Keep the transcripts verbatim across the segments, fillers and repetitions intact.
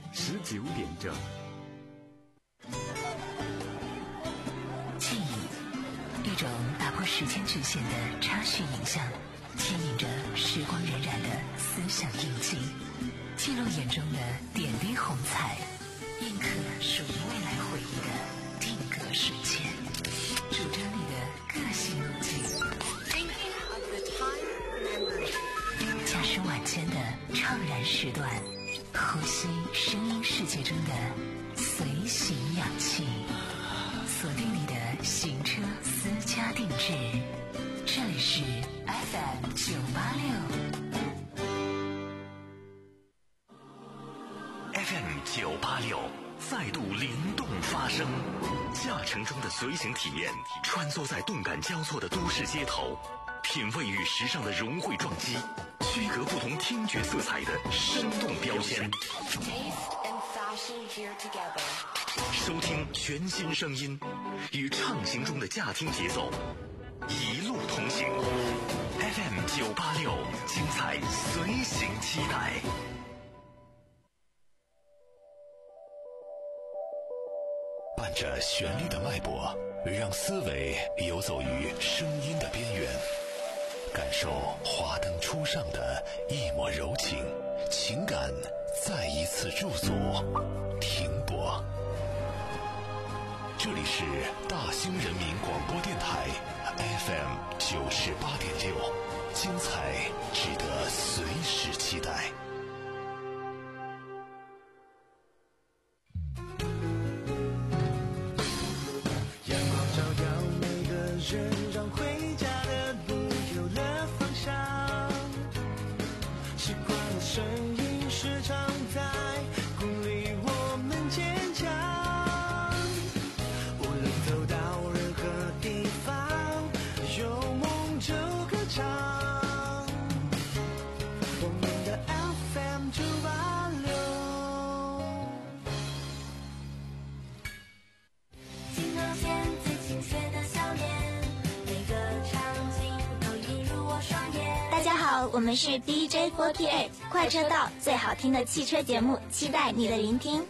十九点整。 记忆，一种打破时间局限的插叙影像，牵引着时光荏苒的思想印记，记录眼中的点滴红彩，印刻属于未来回忆的定格瞬间，主张你的个性路径。驾驶晚间的怅然时段，呼吸声音世界中的随行氧气，锁定你的行车私家定制。这里是 F M 九八六 F M 九八六再度灵动发声，驾乘中的随行体验，穿梭在动感交错的都市街头，品味与时尚的融汇撞击，区隔不同听觉色彩的生动标签，收听全新声音，与畅行中的驾听节奏一路同行。 F M 九八六精彩随行期待。伴着旋律的脉搏，让思维游走于声音的边缘，感受华灯初上的一抹柔情，情感再一次驻足停泊。这里是大兴人民广播电台 F M 九十八点六，精彩值得随时期待。 让回家的路有了方向，习惯的声音时常在鼓励我们坚强，无论走到任何地方，有梦就歌唱，我们的 F M 九八六。 镜头前最亲切的笑脸， 大家好，我们是 D J 四十八 快车道，最好听的汽车节目，期待你的聆听。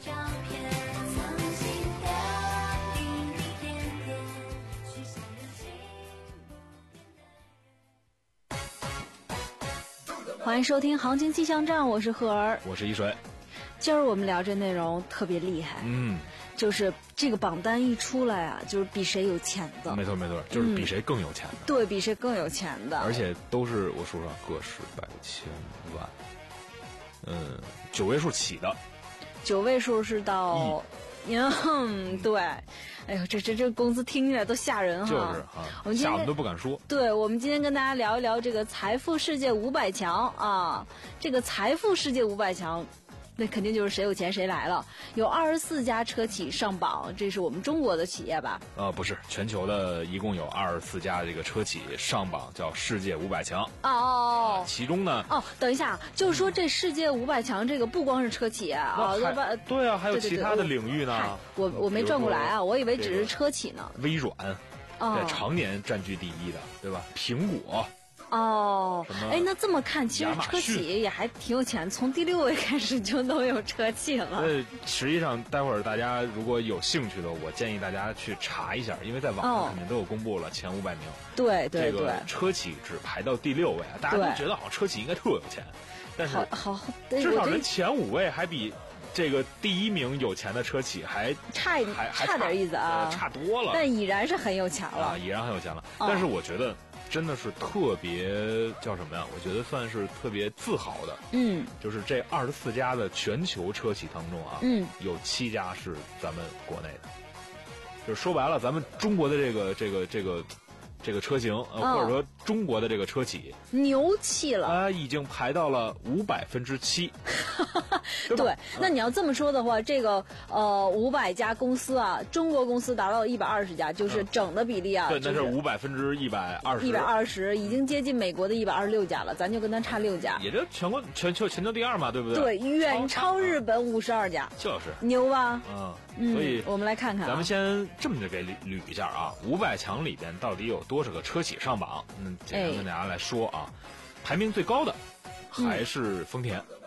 欢迎收听行情气象站，我是赫儿， 我是一水。 今儿我们聊这内容特别厉害， 嗯， 就是这个榜单一出来啊，就是比谁有钱的， 没错没错，就是比谁更有钱的， 嗯、对比谁更有钱的， 而且都是我数上个十百千万，嗯，九位数起的， 九位数是到，嗯，对，哎呦，这这这工资听起来都吓人哈， 就是啊，我们吓我们都不敢说。 对，我们今天跟大家聊一聊这个财富世界五百强啊，这个财富世界五百强。那肯定就是谁有钱谁来了，有二十四家车企上榜，这是我们中国的企业吧？ 呃，不是，全球的一共有二十四家这个车企上榜，叫世界五百强。 哦、 呃，其中呢， 哦，等一下，就是说这世界五百强这个不光是车企啊， 啊，对啊，还有其他的领域呢。 对对对我我没转过来啊，我以为只是车企呢。 微软，在常年占据第一的，对吧？苹果。 哦，哎，那这么看，其实车企也还挺有钱，从第六位开始就都有车企了。 呃，实际上，待会儿大家如果有兴趣的，我建议大家去查一下，因为在网上肯定都有公布了前五百名。 对对对， 这个车企只排到第六位啊，大家都觉得好像车企应该特有钱，但是好好， 至少人前五位还比这个第一名有钱的车企还差还差点意思啊， 呃、差多了。 但已然是很有钱了啊，已然很有钱了。哦、但是我觉得。真的是特别叫什么呀？我觉得算是特别自豪的。 嗯， 就是这二十四家的全球车企当中啊， 嗯， 有七家是咱们国内的。就是说白了，咱们中国的这个这个这个这个车型，呃， 哦、 或者说中国的这个车企， 牛气了啊、呃，已经排到了五百分之七。对, 对，那你要这么说的话，这个呃五百家公司啊，中国公司达到一百二十家，就是整的比例啊， 嗯、对， 就是、 那是五百分之一百二十， 一百二十，已经接近美国的一百二十六家了，咱就跟他差六家， 也就全国全球全球第二嘛，对不对？ 对，远超日本五十二家， 就是牛吧？ 嗯， 嗯所以我们来看看、啊， 咱们先这么着给捋一下啊，五百强里边到底有多少个车企上榜？嗯，简单跟大家来说啊，哎、排名最高的还是丰田。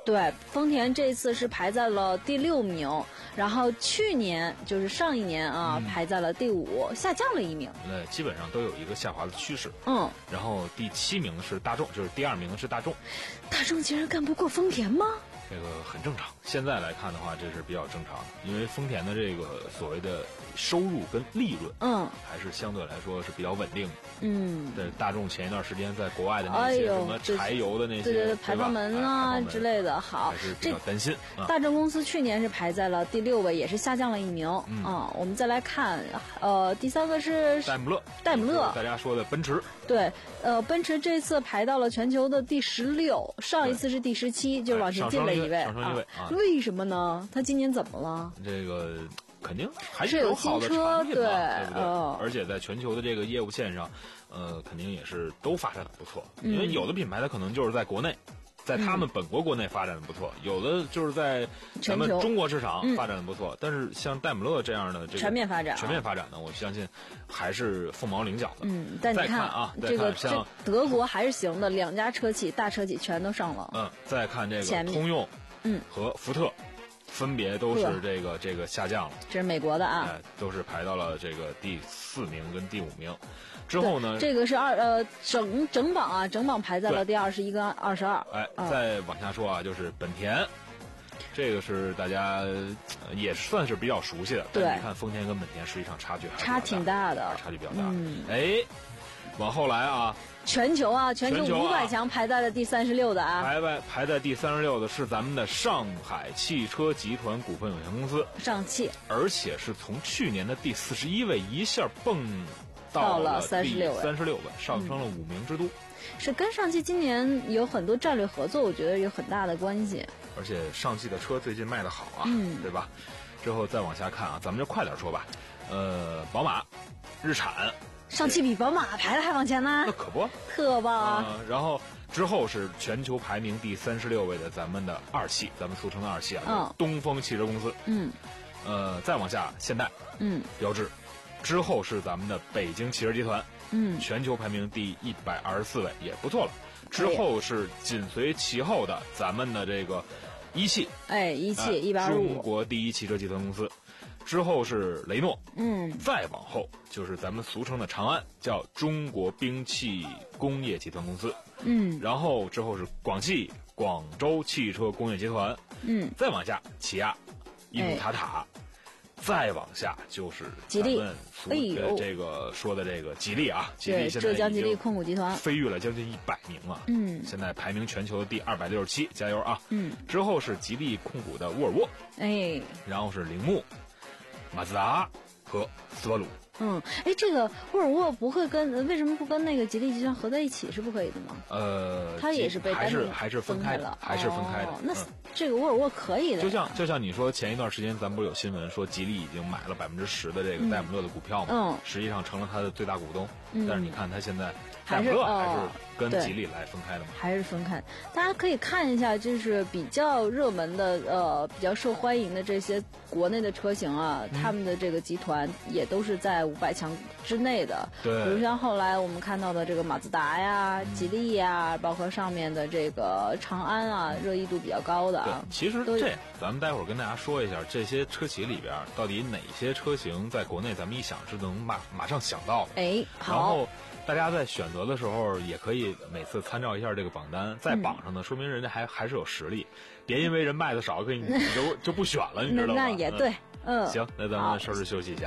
对，丰田这次是排在了第六名，然后去年就是上一年啊， 嗯、 排在了第五，下降了一名。 呃，基本上都有一个下滑的趋势。 嗯， 然后第七名是大众，就是第二名是大众。 大众竟然干不过丰田吗？ 这个很正常，现在来看的话，这是比较正常的，因为丰田的这个所谓的收入跟利润， 嗯， 还是相对来说是比较稳定的。 嗯， 对，大众前一段时间在国外的那些什么柴油的那些， 对对对，排放门啊、哎、之类的，好， 还是比较担心。 这、啊、大众公司去年是排在了第六位，也是下降了一名。嗯啊，我们再来看，呃，第三个是戴姆勒， 戴姆勒， 大家说的奔驰。 对，呃，奔驰这次排到了全球的第十六，上一次是第十七，就往前进了一位。 上升一位啊！ 为什么呢？他今年怎么了？ 这个肯定还是有好的产品嘛，对不对？ 哦、 而且在全球的这个业务线上，呃，肯定也是都发展的不错。嗯、因为有的品牌它可能就是在国内，在他们本国国内发展的不错，嗯、有的就是在咱们中国市场发展的不错。嗯、但是像戴姆勒这样的这个全面发展、啊， 全面发展呢，我相信还是凤毛麟角的。 嗯，但你看啊， 这个像德国还是行的，两家车企大车企全都上了。 嗯，再看这个通用。 嗯， 和福特分别都是这个这个下降了， 这是美国的啊， 哎，都是排到了这个第四名跟第五名。之后呢， 这个是二呃整整榜啊，整榜排在了第二十一跟二十二。 哎，嗯、再往下说啊，就是本田，这个是大家也算是比较熟悉的。 对， 但你看丰田跟本田实际上差距还差挺大的， 差距比较大。 嗯， 哎，往后来啊。 全球啊，全球五百强排在了第三十六的啊， 排在排在第三十六的是咱们的上海汽车集团股份有限公司， 上汽， 而且是从去年的第四十一位一下蹦到了三十六位，三十六位，上升了五名之多。 嗯、是跟上汽今年有很多战略合作，我觉得有很大的关系。 而且上汽的车最近卖得好啊， 嗯、 对吧？之后再往下看啊，咱们就快点说吧。呃，宝马、日产。 上汽比宝马排的还往前呢， 那可不， 特棒啊、 呃！然后之后是全球排名第三十六位的咱们的二汽，咱们俗称的二汽啊， 嗯、 东风汽车公司。 嗯， 呃，再往下，现代， 嗯， 标致，之后是咱们的北京汽车集团， 嗯， 全球排名第一百二十四位，也不错了。之后是紧随其后的咱们的这个一汽， 哎，一汽一百二十五， 中国第一汽车集团公司。之后是雷诺， 嗯， 再往后就是咱们俗称的长安，叫中国兵器工业集团公司， 嗯， 然后之后是广汽广州汽车工业集团， 嗯， 再往下起亚、伊努塔塔，哎、再往下就是吉利， 哎呦，这个说的这个吉利啊，吉利现在浙江吉利控股集团飞跃了将近一百名了， 嗯， 现在排名全球的第二百六十七，加油啊！ 嗯， 之后是吉利控股的沃尔沃， 哎， 然后是铃木。马自达和斯巴鲁。 嗯，哎，这个沃尔沃不会跟为什么不跟那个吉利集团合在一起？是不可以的吗？ 呃， 它也是被还是还是分开了， 还是分开的。 哦、那、 嗯、 这个沃尔沃可以的。 就像就像你说，前一段时间咱们不是有新闻说吉利已经买了百分之十的这个戴姆勒的股票吗？ 嗯， 实际上成了它的最大股东。 嗯， 但是你看它现在戴姆勒还是哦、 跟吉利来分开的吗？ 还是分开。大家可以看一下，就是比较热门的呃比较受欢迎的这些国内的车型啊， 嗯、 他们的这个集团也都是在五百强之内的。 对。 比如像后来我们看到的这个马自达呀、 嗯、 吉利呀，包括上面的这个长安啊，热议度比较高的啊。 其实这样，咱们待会儿跟大家说一下这些车企里边到底哪些车型在国内咱们一想是能马马上想到的。 哎，好。 然后大家在选择的时候也可以每次参照一下这个榜单，在榜上呢，嗯、说明人家还还是有实力，别因为人卖的少，可以你就就不选了，你知道吗？ 那也对，嗯。 行，那咱们稍事休息一下。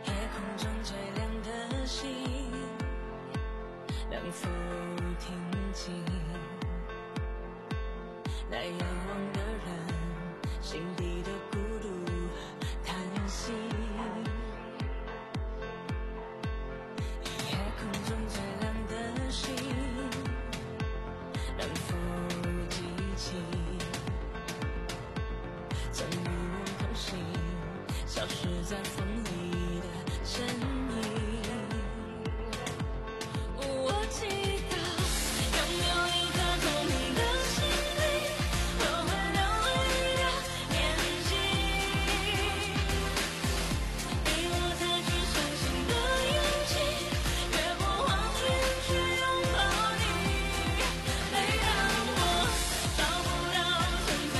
那仰望的人，心底的孤独叹息。夜空中最亮的星，能否记起曾与我同行，消失在风里的身影。我祈祷拥有一颗透明的心灵，我会疗愈的年纪，给我再去相信的勇气，越过谎言去拥抱你。每当我找不到存在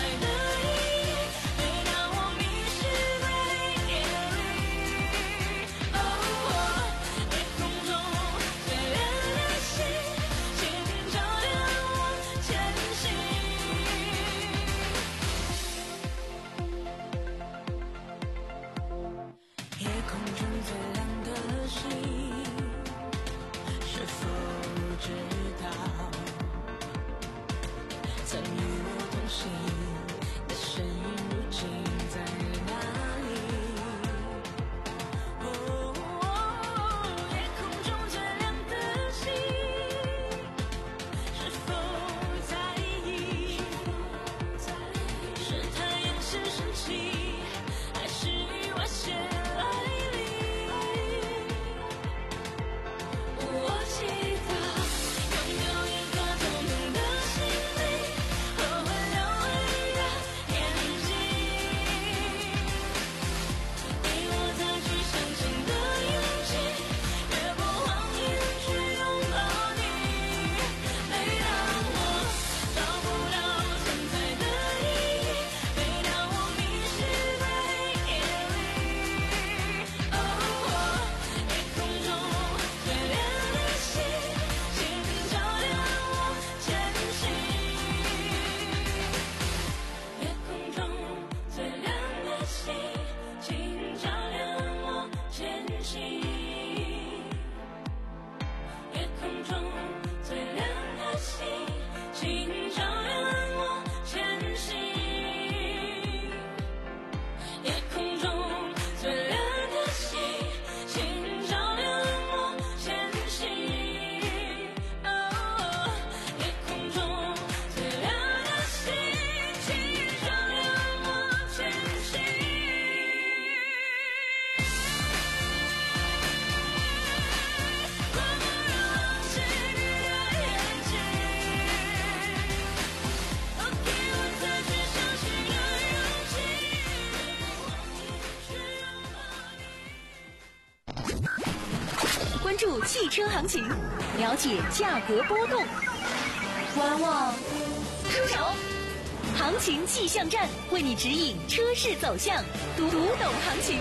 关注汽车行情，了解价格波动。观望出手，行情气象站为你指引车市走向，读读懂行情。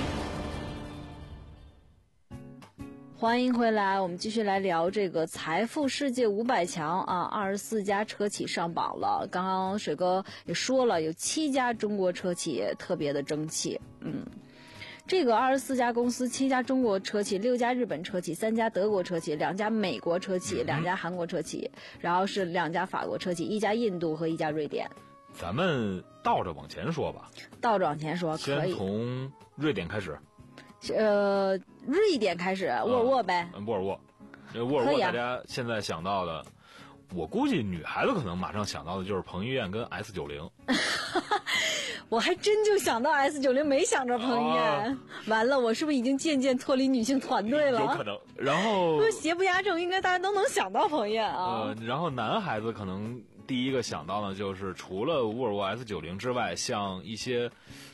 欢迎回来，我们继续来聊这个财富世界五百强啊，二十四家车企上榜了。刚刚水哥也说了，有七家中国车企特别的争气，嗯。这个二十四家公司，七家中国车企，六家日本车企，三家德国车企，两家美国车企，两家韩国车企，然后是两家法国车企，一家印度和一家瑞典。 咱们倒着往前说吧。 倒着往前说，可以。 先从瑞典开始。 呃，瑞典开始，沃尔沃呗。 嗯，沃尔沃。这沃尔沃大家现在想到的，我估计女孩子可能马上想到的就是彭于晏跟 S 九十。 我还真就想到 S 九十，没想着彭于晏、啊。完了，我是不是已经渐渐脱离女性团队了？ 有可能。然后说邪不压正，应该大家都能想到彭于晏啊。 呃，然后男孩子可能第一个想到的就是除了沃尔沃 S 九十 之外，像一些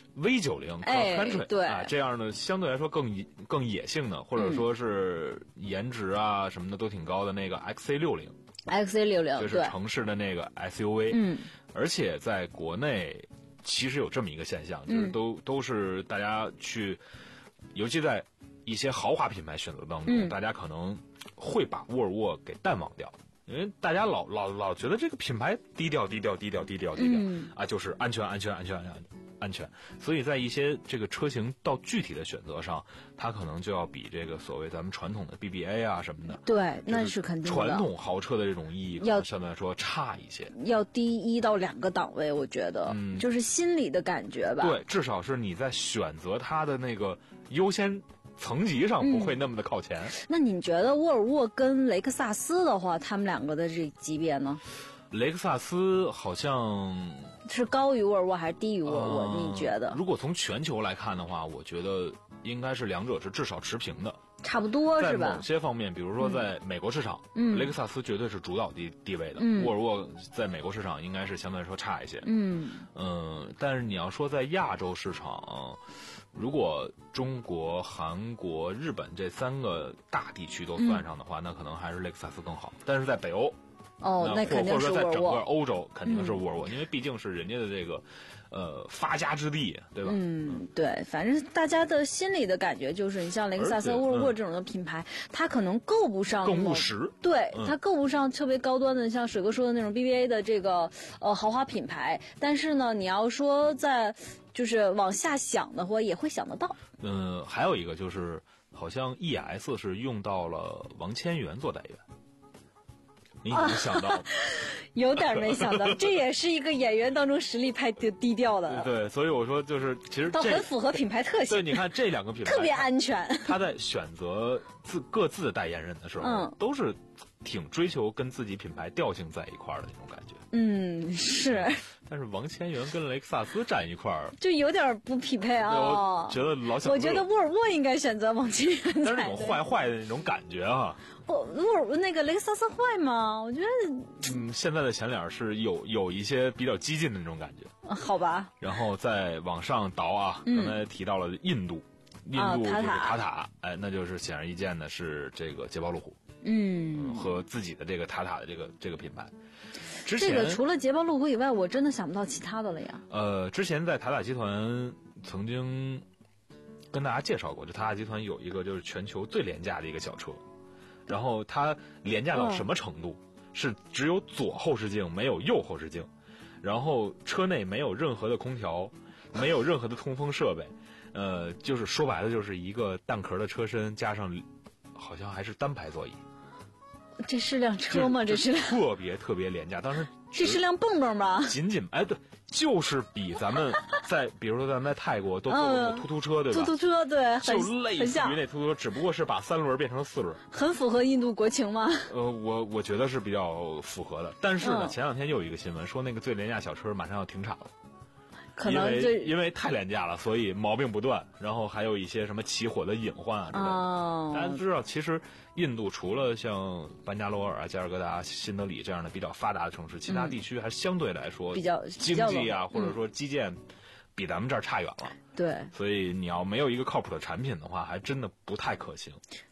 V 九十、 哎、 Cross Country 对啊这样的相对来说更更野性的，或者说是颜值啊什么的都挺高的那个 X C 六十。 X C 六十就是城市的那个 S U V。 嗯， 而且在国内。其实有这么一个现象，就是都、嗯、都是大家去，尤其在一些豪华品牌选择当中、嗯，大家可能会把沃尔沃给淡忘掉，因为大家老老老觉得这个品牌低调低调低调低调低调、嗯、啊，就是安全安全安全安全安全，所以在一些这个车型到具体的选择上，它可能就要比这个所谓咱们传统的 B B A 啊什么的， 对，那是肯定的。 传统豪车的这种意义，要相对来说差一些， 要低一到两个档位，我觉得，嗯，就是心里的感觉吧。 对，至少是你在选择它的那个优先层级上不会那么的靠前。 嗯、那你觉得沃尔沃跟雷克萨斯的话，他们两个的这级别呢？ 雷克萨斯好像是高于沃尔沃还是低于沃尔沃、呃？你觉得？ 如果从全球来看的话，我觉得应该是两者是至少持平的， 差不多是吧？ 在某些方面，比如说在美国市场， 嗯， 雷克萨斯绝对是主导地地位的， 嗯， 沃尔沃在美国市场应该是相对来说差一些， 嗯嗯、呃，但是你要说在亚洲市场，如果中国、韩国、日本这三个大地区都算上的话，嗯、那可能还是雷克萨斯更好，但是在北欧。 哦，那肯定是沃尔沃。 或者说在整个欧洲肯定是沃尔沃、嗯，因为毕竟是人家的这个，呃，发家之地，对吧？ 嗯，对，反正大家的心里的感觉就是，你像雷克萨斯、沃尔沃这种的品牌，嗯、它可能够不上更务实。 对、 嗯， 它够不上特别高端的，像水哥说的那种 B B A 的这个呃豪华品牌。但是呢，你要说在就是往下想的话，也会想得到。 嗯，还有一个就是，好像 E S 是用到了王千源做代言。你有没有想到？啊、 有点没想到，这也是一个演员当中实力派低低调的。 对，所以我说就是其实都很符合品牌特性。 对，你看这两个品牌特别安全。 他在选择自各自的代言人的时候， 嗯， 都是挺追求跟自己品牌调性在一块儿的那种感觉。 嗯，是。 但是王千源跟雷克萨斯站一块儿， 就有点不匹配啊。 我觉得老想， 我觉得沃尔沃应该选择王千源， 但是那种坏坏的那种感觉啊。 沃沃尔那个雷克萨斯坏吗？我觉得， 嗯，现在的前脸是有有一些比较激进的那种感觉。 啊、好吧。 然后再往上倒啊， 嗯、 刚才提到了印度，印度就是塔塔， 啊、 哎，那就是显而易见的是这个捷豹路虎。 嗯， 和自己的这个塔塔的这个这个品牌，之前这个除了捷豹路虎以外，我真的想不到其他的了呀。 呃，之前在塔塔集团曾经跟大家介绍过，就塔塔集团有一个就是全球最廉价的一个小车，然后它廉价到什么程度？哦、是只有左后视镜，没有右后视镜，然后车内没有任何的空调，没有任何的通风设备，呃，就是说白了就是一个蛋壳的车身加上好像还是单排座椅。 这是辆车吗？这是特别特别廉价，当时这是辆蹦蹦吧？ 仅仅哎，对，就是比咱们在，比如说咱们在泰国都坐过突突车，对吧？ 突突车对， 就类似于那突突车，只不过是把三轮变成四轮， 很符合印度国情吗？ 呃，我我觉得是比较符合的。但是呢，嗯、前两天又有一个新闻说，那个最廉价小车马上要停产了。 可能因为因为太廉价了，所以毛病不断，然后还有一些什么起火的隐患啊之类的。 哦， 大家知道，其实印度除了像班加罗尔啊、加尔各答、新德里这样的比较发达的城市，其他地区还相对来说比较经济啊，或者说基建比咱们这儿差远了。 对， 所以你要没有一个靠谱的产品的话，还真的不太可行。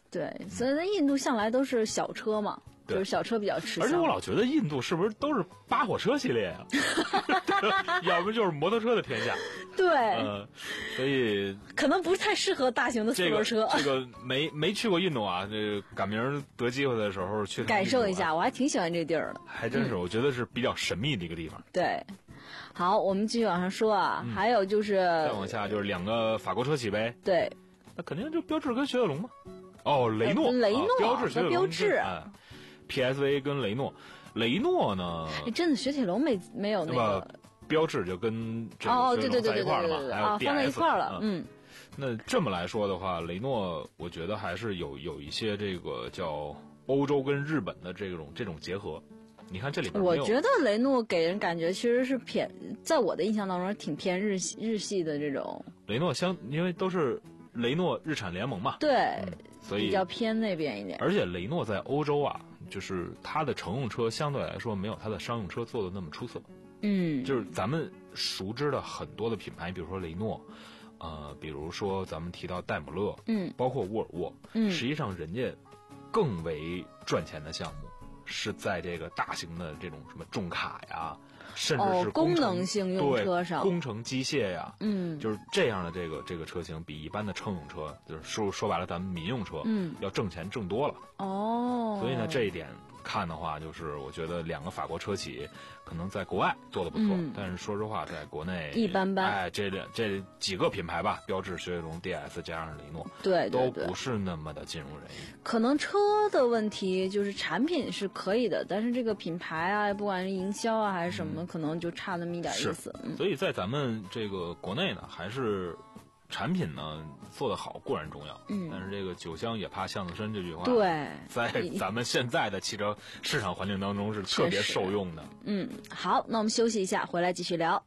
对，所以在印度向来都是小车嘛。就是小车比较吃香， 而且我老觉得印度是不是都是八火车系列啊？要不就是摩托车的天下。 对， 呃，所以可能不太适合大型的四轮车。 这个、这个、没没去过印度啊，这个赶明得机会的时候去、啊、 感受一下，我还挺喜欢这地儿的。 还真是、嗯，我觉得是比较神秘的一个地方。 对，好，我们继续往上说啊，嗯、还有就是再往下就是两个法国车企呗。 对， 那肯定就标致跟雪铁龙嘛。哦，雷诺， 雷诺， 啊、标致、雪铁龙、 标致。 哎 P S A 跟雷诺，雷诺呢？ 哎，真的雪铁龙没没有那个标致就跟这个雪铁龙在一块儿了嘛，还有 D S 放在一块儿了。嗯， 那这么来说的话，雷诺我觉得还是有有一些这个叫欧洲跟日本的这种这种结合。你看这里边， 我觉得雷诺给人感觉其实是偏，在我的印象当中挺偏日系日系的这种。 雷诺相因为都是雷诺日产联盟嘛， 对， 嗯、所以比较偏那边一点。 而且雷诺在欧洲啊。就是它的乘用车相对来说没有它的商用车做的那么出色， 嗯， 就是咱们熟知的很多的品牌，比如说雷诺，呃，比如说咱们提到戴姆勒， 嗯， 包括沃尔沃， 嗯， 实际上人家更为赚钱的项目是在这个大型的这种什么重卡呀，甚至是、 哦、功能性用车上， 工程机械呀， 嗯， 就是这样的这个这个车型比一般的乘用车，就是说说白了，咱们民用车， 嗯， 要挣钱挣多了。 哦， 所以呢，这一点看的话，就是我觉得两个法国车企可能在国外做的不错， 嗯、 但是说实话，在国内一般般。 哎，这两这几个品牌吧，标致、雪铁龙、D S 加上雷诺， 对对对， 都不是那么的尽如人意。 可能车的问题就是产品是可以的，但是这个品牌啊，不管是营销啊还是什么，嗯、可能就差那么一点意思。嗯、 所以在咱们这个国内呢，还是产品呢做得好固然重要， 嗯， 但是这个酒香也怕巷子深这句话， 对， 在咱们现在的汽车市场环境当中是特别受用的。 嗯，好，那我们休息一下，回来继续聊。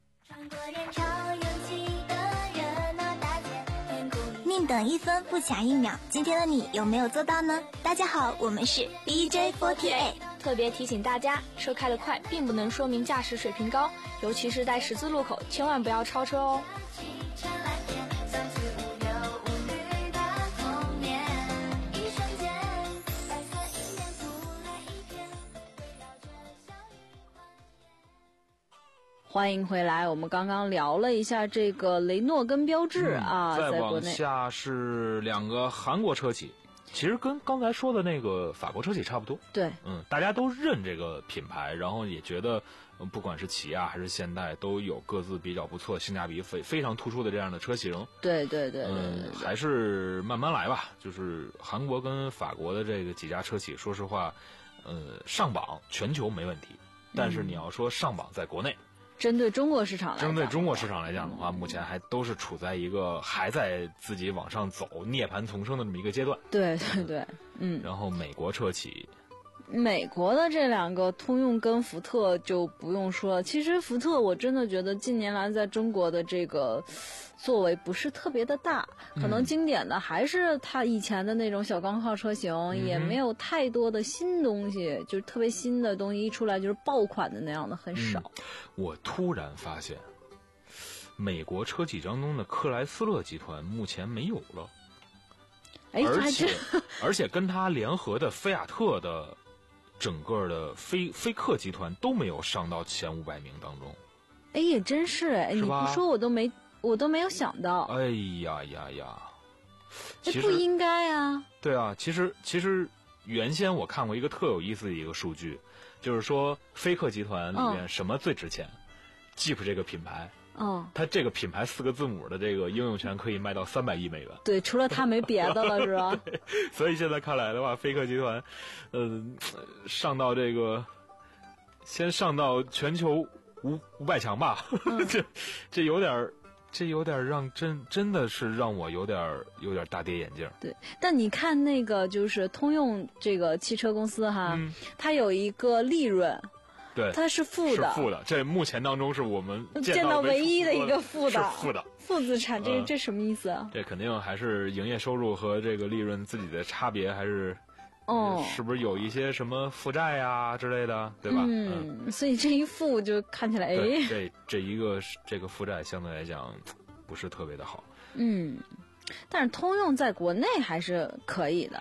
宁等一分不抢一秒，今天的你有没有做到呢？大家好，我们是 D J 四十八。 特别提醒大家，车开得快并不能说明驾驶水平高，尤其是在十字路口，千万不要超车哦。 欢迎回来，我们刚刚聊了一下这个雷诺跟标致、 嗯、 啊， 再在国内。 往下是两个韩国车企，其实跟刚才说的那个法国车企差不多。 对， 嗯，大家都认这个品牌，然后也觉得，嗯、不管是起亚还是现代，都有各自比较不错、性价比非非常突出的这样的车型。 对对对对对嗯，还是慢慢来吧。就是韩国跟法国的这个几家车企，说实话，呃，上榜全球没问题，但是你要说上榜在国内。嗯针对中国市场来讲， 针对中国市场来讲的话，目前还都是处在一个还在自己往上走、涅槃重生的这么一个阶段。 对对对，嗯。 然后美国车企， 美国的这两个通用跟福特就不用说了。其实福特我真的觉得近年来在中国的这个作为不是特别的大，可能经典的还是它以前的那种小钢炮车型，嗯、也没有太多的新东西，就是特别新的东西一出来就是爆款的那样的很少。 嗯、我突然发现，美国车企当中的克莱斯勒集团目前没有了， 哎， 而且而且跟它联合的菲亚特的整个的菲菲克集团都没有上到前五百名当中。 哎，也真是哎，你不说我都没。我都没有想到， 哎呀呀呀！ 这不应该啊。 对啊，其实其实原先我看过一个特有意思的一个数据，就是说菲克集团里面什么最值钱、嗯、？Jeep 这个品牌， 嗯， 它这个品牌四个字母的这个应用权可以卖到三百亿美元。 对，除了它没别的了，是吧？ 所以现在看来的话，菲克集团，呃，上到这个，先上到全球五五百强吧，嗯、这这有点。这有点让真真的是让我有点有点大跌眼镜。 对，但你看那个就是通用这个汽车公司哈， 嗯、 它有一个利润， 对， 它是负的， 是负的。这目前当中是我们见到唯一的一个负的， 是负的负资产。这、呃、这什么意思啊？ 这肯定还是营业收入和这个利润自己的差别，还是。 哦， 是不是有一些什么负债呀之类的，对吧？ 嗯，嗯所以这一负就看起来，哎， 这这一个这个负债相对来讲不是特别的好。 嗯，但是通用在国内还是可以的。 我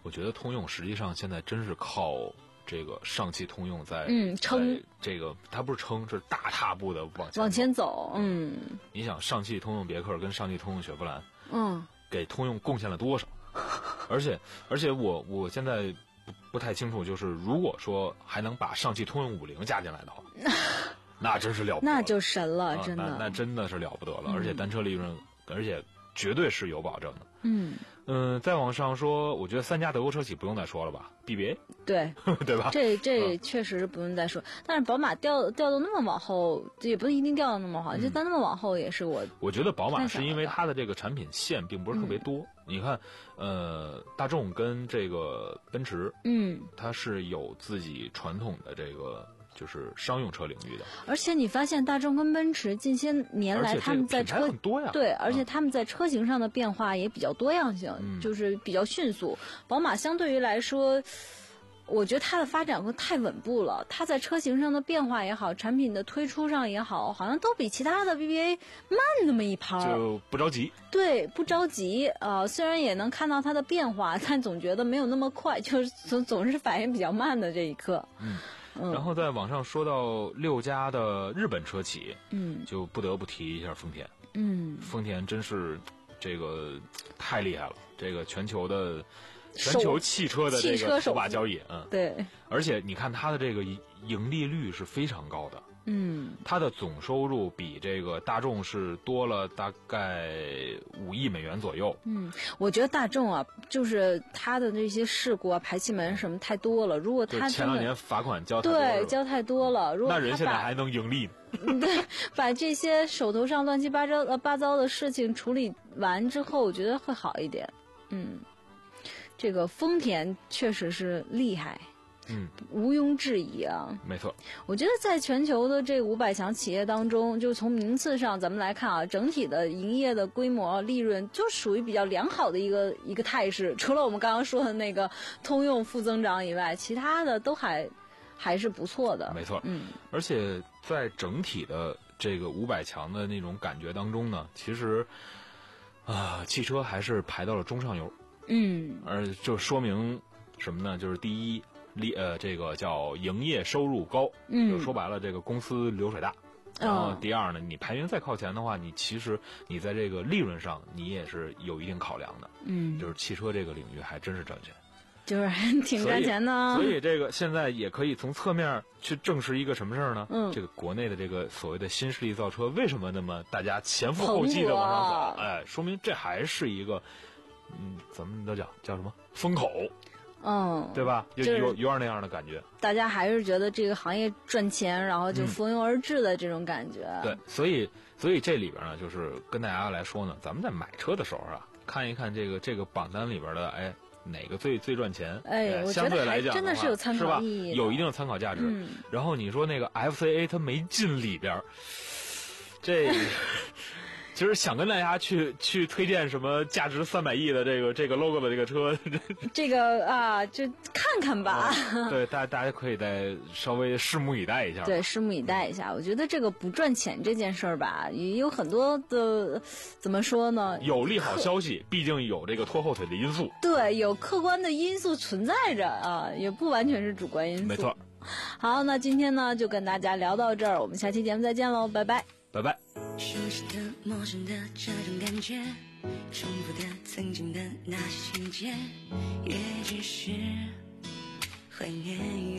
我觉得通用实际上现在真是靠这个上汽通用在嗯撑这个，它不是撑，是大踏步的往前往前走。嗯， 你想上汽通用别克跟上汽通用雪佛兰， 嗯， 给通用贡献了多少？而且而且我我现在不不太清楚，就是如果说还能把上汽通用五菱加进来的话，那真是了不得了， 那就神了， 啊、 真的， 那那真的是了不得了， 嗯、 而且单车利润，而且绝对是有保证的。 嗯嗯、呃，再往上说，我觉得三家德国车企不用再说了吧 ，B B A， 对对吧？ 这这确实不用再说。但是宝马调调到那么往后，这也不一定调到那么好， 嗯、 就但那么往后也是我。 我觉得宝马是因为它的这个产品线并不是特别多。嗯、你看，呃，大众跟这个奔驰， 嗯， 它是有自己传统的这个。就是商用车领域的， 而且你发现大众跟奔驰近些年来他们在车很多呀， 对，而且他们在车型上的变化也比较多样性， 嗯、 就是比较迅速。宝马相对于来说，我觉得它的发展会太稳步了，它在车型上的变化也好，产品的推出上也好，好像都比其他的 B B A 慢那么一拍， 就不着急。 对，不着急啊、呃，虽然也能看到它的变化，但总觉得没有那么快，就是总总是反应比较慢的这一刻。 嗯。然后在网上说到六家的日本车企， 嗯， 就不得不提一下丰田， 嗯， 丰田真是这个太厉害了，这个全球的全球汽车的这个首把交椅，嗯， 对， 而且你看它的这个盈利率是非常高的， 嗯， 它的总收入比这个大众是多了大概五亿美元左右。 嗯，我觉得大众啊，就是它的这些事故啊、排气门什么太多了。如果它前两年罚款交太多对交太多了，如果那人现在还能盈利呢？ 对，把这些手头上乱七八糟呃八糟的事情处理完之后，我觉得会好一点。嗯，这个丰田确实是厉害。 嗯， 毋庸置疑啊， 没错。 我觉得在全球的这五百强企业当中，就从名次上咱们来看啊，整体的营业的规模、利润就属于比较良好的一个一个态势。除了我们刚刚说的那个通用负增长以外，其他的都还还是不错的。 没错， 嗯， 而且在整体的这个五百强的那种感觉当中呢，其实啊、呃，汽车还是排到了中上游。 嗯， 而就说明什么呢？就是第一。利呃，这个叫营业收入高， 嗯， 就说白了，这个公司流水大。然后第二呢，你排名再靠前的话，你其实你在这个利润上，你也是有一定考量的。 嗯， 就是汽车这个领域还真是赚钱， 就是还挺赚钱的。 所以，所以这个现在也可以从侧面去证实一个什么事儿呢？ 嗯， 这个国内的这个所谓的新势力造车，为什么那么大家前赴后继的往上走？哎，说明这还是一个，嗯，怎么都讲叫什么风口。 嗯， 对吧？有有有点那样的感觉， 大家还是觉得这个行业赚钱，然后就蜂拥而至的这种感觉。 嗯、对，所以所以这里边呢，就是跟大家来说呢，咱们在买车的时候啊，看一看这个这个榜单里边的，哎，哪个最最赚钱？ 哎，我相对来讲真的是有参考意义， 有一定的参考价值。 嗯、 然后你说那个 F C A 它没进里边，这。其实想跟大家去去推荐什么价值三百亿的这个这个 logo 的这个车， 这个啊，就看看吧。 啊、对，大家大家可以再稍微拭目以待一下。 对，拭目以待一下。我觉得这个不赚钱这件事儿吧，也有很多的，怎么说呢？ 有利好消息，毕竟有这个拖后腿的因素。 对，有客观的因素存在着啊，也不完全是主观因素。 没错。 好，那今天呢就跟大家聊到这儿，我们下期节目再见喽，拜拜。 拜拜。 熟悉的、陌生的这种感觉，重复的、曾经的那些情节，也只是怀念。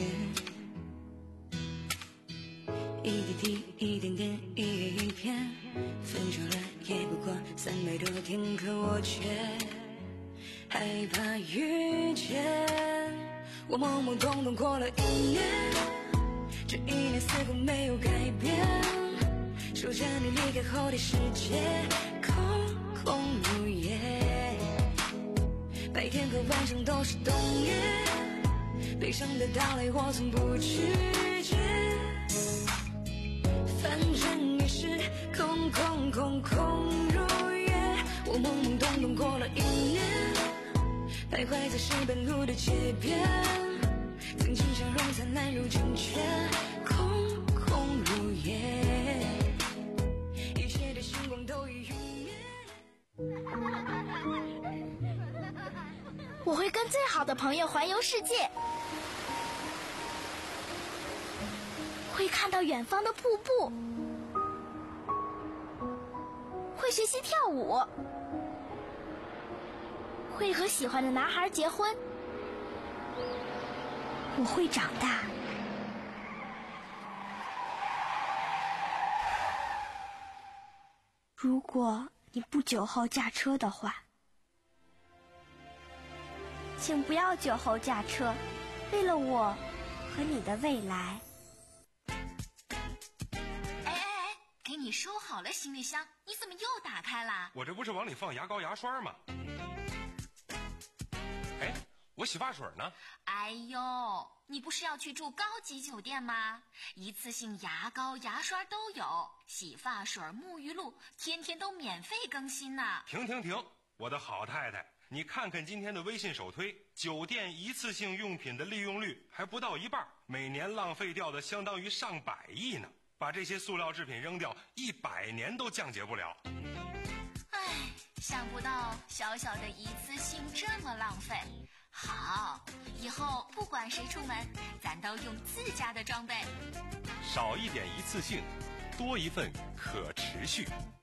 一滴滴，一点点，一页一篇，分手了也不过三百多天，可我却害怕遇见。我懵懵懂懂过了一年，这一年似乎没有改变。守着你离开后的世界，空空如也。白天和晚上都是冬夜，悲伤的到来我从不拒绝。反正也是空空空空如也。我懵懵懂懂过了一年，徘徊在石板路的街边，曾经笑容灿烂，如今却空空如也。 我会跟最好的朋友环游世界，会看到远方的瀑布，会学习跳舞，会和喜欢的男孩结婚。我会长大。如果你不酒后驾车的话，请不要酒后驾车，为了我和你的未来。 哎哎哎，给你收好了行李箱，你怎么又打开了？ 我这不是往里放牙膏牙刷吗？哎，我洗发水呢。 哎呦，你不是要去住高级酒店吗？一次性牙膏牙刷都有，洗发水沐浴露天天都免费更新呢。 停停停，我的好太太，你看看今天的微信首推，酒店一次性用品的利用率还不到一半，每年浪费掉的相当于上百亿呢。把这些塑料制品扔掉，一百年都降解不了。 唉，想不到小小的一次性这么浪费。好，以后不管谁出门，咱都用自家的装备。 少一点一次性，多一份可持续。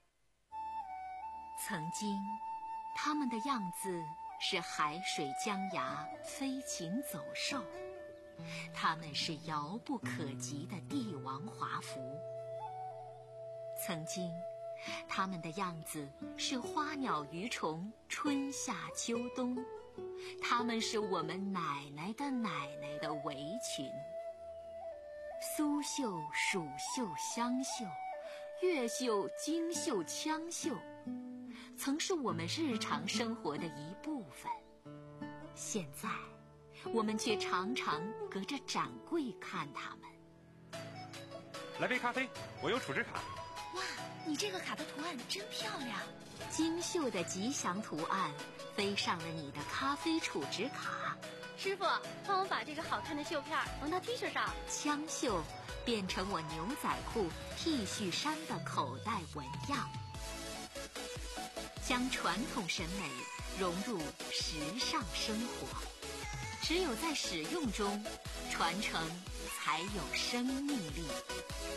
曾经，他们的样子是海水江崖，飞禽走兽。他们是遥不可及的帝王华服。曾经，他们的样子是花鸟鱼虫，春夏秋冬。他们是我们奶奶的奶奶的围裙。苏绣、蜀绣、湘绣，越绣、京绣、羌绣，曾是我们日常生活的一部分。现在我们却常常隔着展柜看他们。 来杯咖啡，我有储值卡。 哇，你这个卡的图案真漂亮，精绣的吉祥图案飞上了你的咖啡储值卡。 师傅，帮我把这个好看的绣片缝到 T 恤上。 枪绣变成我牛仔裤、T 恤衫的口袋纹样，将传统审美融入时尚生活。只有在使用中，传承才有生命力。